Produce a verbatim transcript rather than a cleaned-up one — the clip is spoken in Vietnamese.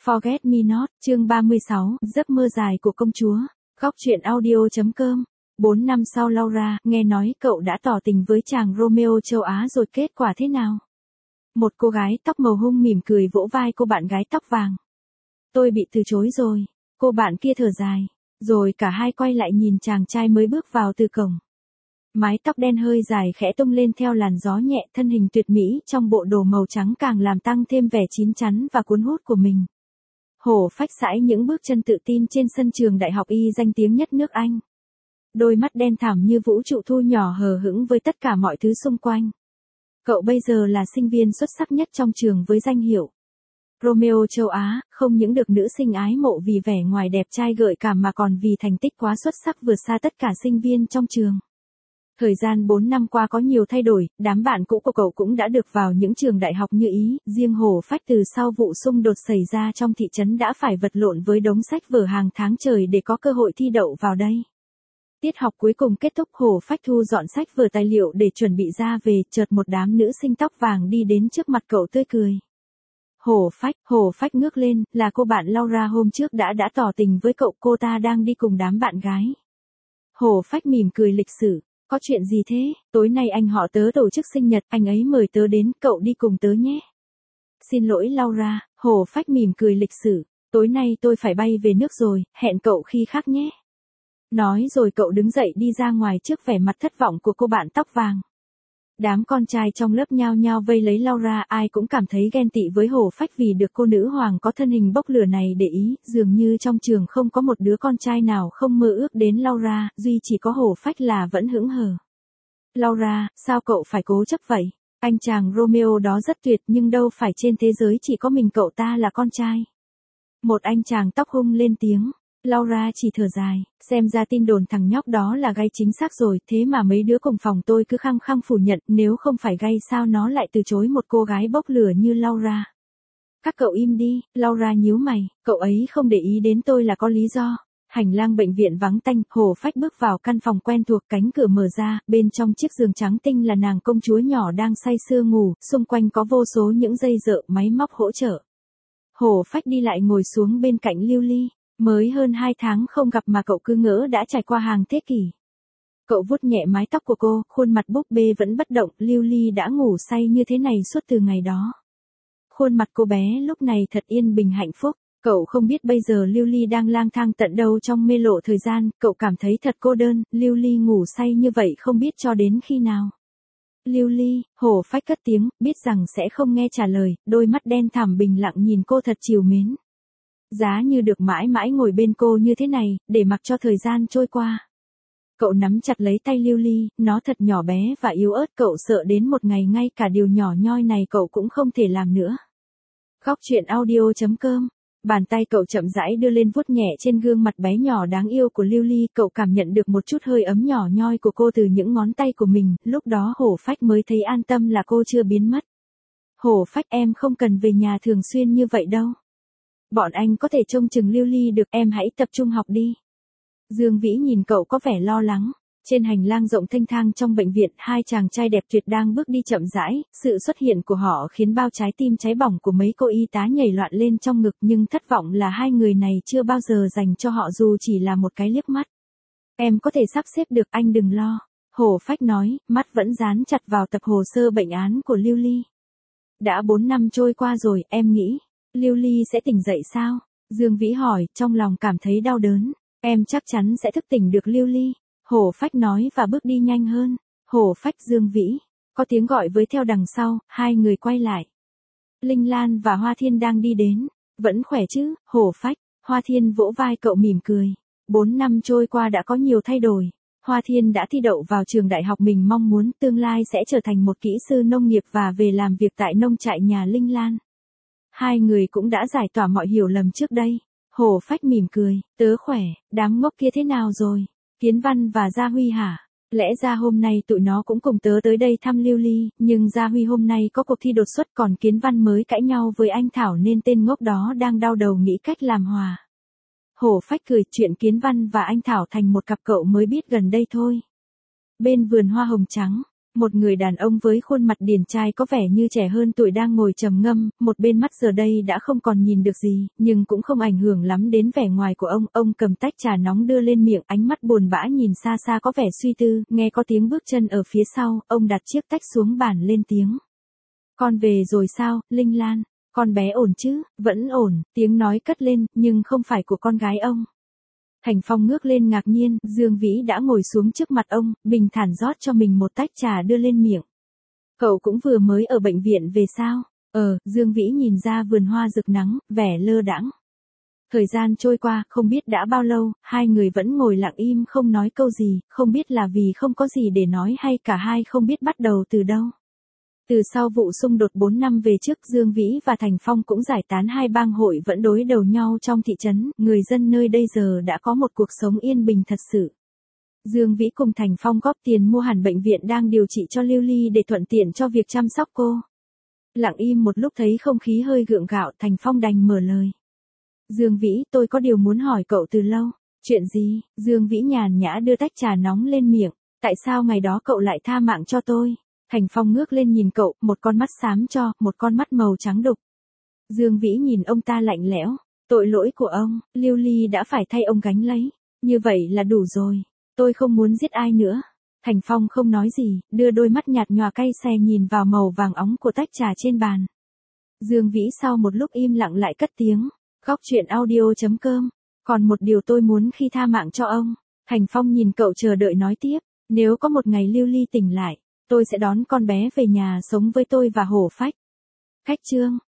Forget Me Not, chương ba mươi sáu, giấc mơ dài của công chúa. Góc truyện audio.com. Bốn năm sau Laura, nghe nói cậu đã tỏ tình với chàng Romeo châu Á rồi kết quả thế nào? Một cô gái tóc màu hung mỉm cười vỗ vai cô bạn gái tóc vàng. Tôi bị từ chối rồi. Cô bạn kia thở dài. Rồi cả hai quay lại nhìn chàng trai mới bước vào từ cổng. Mái tóc đen hơi dài khẽ tung lên theo làn gió nhẹ, thân hình tuyệt mỹ trong bộ đồ màu trắng càng làm tăng thêm vẻ chín chắn và cuốn hút của mình. Hổ phách sải những bước chân tự tin trên sân trường đại học y danh tiếng nhất nước Anh. Đôi mắt đen thẳm như vũ trụ thu nhỏ hờ hững với tất cả mọi thứ xung quanh. Cậu bây giờ là sinh viên xuất sắc nhất trong trường với danh hiệu Romeo châu Á, không những được nữ sinh ái mộ vì vẻ ngoài đẹp trai gợi cảm mà còn vì thành tích quá xuất sắc vượt xa tất cả sinh viên trong trường. Thời gian bốn năm qua có nhiều thay đổi, đám bạn cũ của cậu cũng đã được vào những trường đại học như ý, riêng Hổ Phách từ sau vụ xung đột xảy ra trong thị trấn đã phải vật lộn với đống sách vở hàng tháng trời để có cơ hội thi đậu vào đây. Tiết học cuối cùng kết thúc, Hổ Phách thu dọn sách vở tài liệu để chuẩn bị ra về, chợt một đám nữ sinh tóc vàng đi đến trước mặt cậu tươi cười. Hổ Phách, Hổ Phách ngước lên, là cô bạn Laura hôm trước đã đã tỏ tình với cậu, cô ta đang đi cùng đám bạn gái. Hổ Phách mỉm cười lịch sự. Có chuyện gì thế? Tối nay anh họ tớ tổ chức sinh nhật, anh ấy mời tớ đến, cậu đi cùng tớ nhé. Xin lỗi Laura, Hổ Phách mỉm cười lịch sự. Tối nay tôi phải bay về nước rồi, hẹn cậu khi khác nhé. Nói rồi cậu đứng dậy đi ra ngoài trước vẻ mặt thất vọng của cô bạn tóc vàng. Đám con trai trong lớp nhao nhao vây lấy Laura, ai cũng cảm thấy ghen tị với Hổ Phách vì được cô nữ hoàng có thân hình bốc lửa này để ý, dường như trong trường không có một đứa con trai nào không mơ ước đến Laura, duy chỉ có Hổ Phách là vẫn hững hờ. Laura, sao cậu phải cố chấp vậy? Anh chàng Romeo đó rất tuyệt nhưng đâu phải trên thế giới chỉ có mình cậu ta là con trai. Một anh chàng tóc hung lên tiếng. Laura chỉ thở dài, xem ra tin đồn thằng nhóc đó là gay chính xác rồi, thế mà mấy đứa cùng phòng tôi cứ khăng khăng phủ nhận, nếu không phải gay sao nó lại từ chối một cô gái bốc lửa như Laura. Các cậu im đi, Laura nhíu mày, cậu ấy không để ý đến tôi là có lý do. Hành lang bệnh viện vắng tanh, Hổ Phách bước vào căn phòng quen thuộc, cánh cửa mở ra, bên trong chiếc giường trắng tinh là nàng công chúa nhỏ đang say sưa ngủ, xung quanh có vô số những dây dợ máy móc hỗ trợ. Hổ Phách đi lại ngồi xuống bên cạnh Lưu Ly. Mới hơn hai tháng không gặp mà cậu cứ ngỡ đã trải qua hàng thế kỷ. Cậu vuốt nhẹ mái tóc của cô, khuôn mặt búp bê vẫn bất động, Lưu Ly đã ngủ say như thế này suốt từ ngày đó. Khuôn mặt cô bé lúc này thật yên bình hạnh phúc, cậu không biết bây giờ Lưu Ly đang lang thang tận đâu trong mê lộ thời gian, cậu cảm thấy thật cô đơn, Lưu Ly ngủ say như vậy không biết cho đến khi nào. Lưu Ly, Hổ Phách cất tiếng, biết rằng sẽ không nghe trả lời, đôi mắt đen thẳm bình lặng nhìn cô thật trìu mến. Giá như được mãi mãi ngồi bên cô như thế này, để mặc cho thời gian trôi qua. Cậu nắm chặt lấy tay Lưu Ly, nó thật nhỏ bé và yếu ớt, cậu sợ đến một ngày ngay cả điều nhỏ nhoi này cậu cũng không thể làm nữa. Góc truyện audio.com. Bàn tay cậu chậm rãi đưa lên vuốt nhẹ trên gương mặt bé nhỏ đáng yêu của Lưu Ly, cậu cảm nhận được một chút hơi ấm nhỏ nhoi của cô từ những ngón tay của mình, lúc đó Hổ Phách mới thấy an tâm là cô chưa biến mất. Hổ Phách, em không cần về nhà thường xuyên như vậy đâu. Bọn anh có thể trông chừng Lưu Ly được, em hãy tập trung học đi. Dương Vĩ nhìn cậu có vẻ lo lắng. Trên hành lang rộng thênh thang trong bệnh viện, hai chàng trai đẹp tuyệt đang bước đi chậm rãi, sự xuất hiện của họ khiến bao trái tim cháy bỏng của mấy cô y tá nhảy loạn lên trong ngực, nhưng thất vọng là hai người này chưa bao giờ dành cho họ dù chỉ là một cái liếc mắt. Em có thể sắp xếp được, anh đừng lo. Hổ Phách nói, mắt vẫn dán chặt vào tập hồ sơ bệnh án của Lưu Ly. Đã bốn năm trôi qua rồi, em nghĩ Lưu Ly sẽ tỉnh dậy sao? Dương Vĩ hỏi, trong lòng cảm thấy đau đớn. Em chắc chắn sẽ thức tỉnh được Lưu Ly. Hổ Phách nói và bước đi nhanh hơn. Hổ Phách, Dương Vĩ. Có tiếng gọi với theo đằng sau, hai người quay lại. Linh Lan và Hoa Thiên đang đi đến. Vẫn khỏe chứ, Hổ Phách? Hoa Thiên vỗ vai cậu mỉm cười. Bốn năm trôi qua đã có nhiều thay đổi. Hoa Thiên đã thi đậu vào trường đại học mình mong muốn, tương lai sẽ trở thành một kỹ sư nông nghiệp và về làm việc tại nông trại nhà Linh Lan. Hai người cũng đã giải tỏa mọi hiểu lầm trước đây. Hổ Phách mỉm cười, tớ khỏe, đám ngốc kia thế nào rồi? Kiến Văn và Gia Huy hả? Lẽ ra hôm nay tụi nó cũng cùng tớ tới đây thăm Lưu Ly, nhưng Gia Huy hôm nay có cuộc thi đột xuất, còn Kiến Văn mới cãi nhau với anh Thảo nên tên ngốc đó đang đau đầu nghĩ cách làm hòa. Hổ Phách cười, chuyện Kiến Văn và anh Thảo thành một cặp cậu mới biết gần đây thôi. Bên vườn hoa hồng trắng, Một người đàn ông với khuôn mặt điển trai có vẻ như trẻ hơn tuổi đang ngồi trầm ngâm, một bên mắt giờ đây đã không còn nhìn được gì, nhưng cũng không ảnh hưởng lắm đến vẻ ngoài của ông. Ông cầm tách trà nóng đưa lên miệng, ánh mắt buồn bã nhìn xa xa có vẻ suy tư, nghe có tiếng bước chân ở phía sau, ông đặt chiếc tách xuống bàn lên tiếng. Con về rồi sao, Linh Lan? Con bé ổn chứ? Vẫn ổn, tiếng nói cất lên, nhưng không phải của con gái ông. Thành Phong ngước lên ngạc nhiên, Dương Vĩ đã ngồi xuống trước mặt ông, bình thản rót cho mình một tách trà đưa lên miệng. Cậu cũng vừa mới ở bệnh viện về sao? Ờ, Dương Vĩ nhìn ra vườn hoa rực nắng, vẻ lơ đãng. Thời gian trôi qua, không biết đã bao lâu, hai người vẫn ngồi lặng im không nói câu gì, không biết là vì không có gì để nói hay cả hai không biết bắt đầu từ đâu. Từ sau vụ xung đột bốn năm về trước, Dương Vĩ và Thành Phong cũng giải tán, hai bang hội vẫn đối đầu nhau trong thị trấn, người dân nơi đây giờ đã có một cuộc sống yên bình thật sự. Dương Vĩ cùng Thành Phong góp tiền mua hẳn bệnh viện đang điều trị cho Lưu Ly để thuận tiện cho việc chăm sóc cô. Lặng im một lúc thấy không khí hơi gượng gạo, Thành Phong đành mở lời. Dương Vĩ, tôi có điều muốn hỏi cậu từ lâu. Chuyện gì? Dương Vĩ nhàn nhã đưa tách trà nóng lên miệng. Tại sao ngày đó cậu lại tha mạng cho tôi? Thành Phong ngước lên nhìn cậu, một con mắt xám cho, một con mắt màu trắng đục. Dương Vĩ nhìn ông ta lạnh lẽo. Tội lỗi của ông, Lưu Ly đã phải thay ông gánh lấy. Như vậy là đủ rồi. Tôi không muốn giết ai nữa. Thành Phong không nói gì, đưa đôi mắt nhạt nhòa cay xè nhìn vào màu vàng óng của tách trà trên bàn. Dương Vĩ sau một lúc im lặng lại cất tiếng. Góc truyện audio chấm com. Còn một điều tôi muốn khi tha mạng cho ông. Thành Phong nhìn cậu chờ đợi nói tiếp. Nếu có một ngày Lưu Ly tỉnh lại, tôi sẽ đón con bé về nhà sống với tôi và Hổ Phách. Khách trương.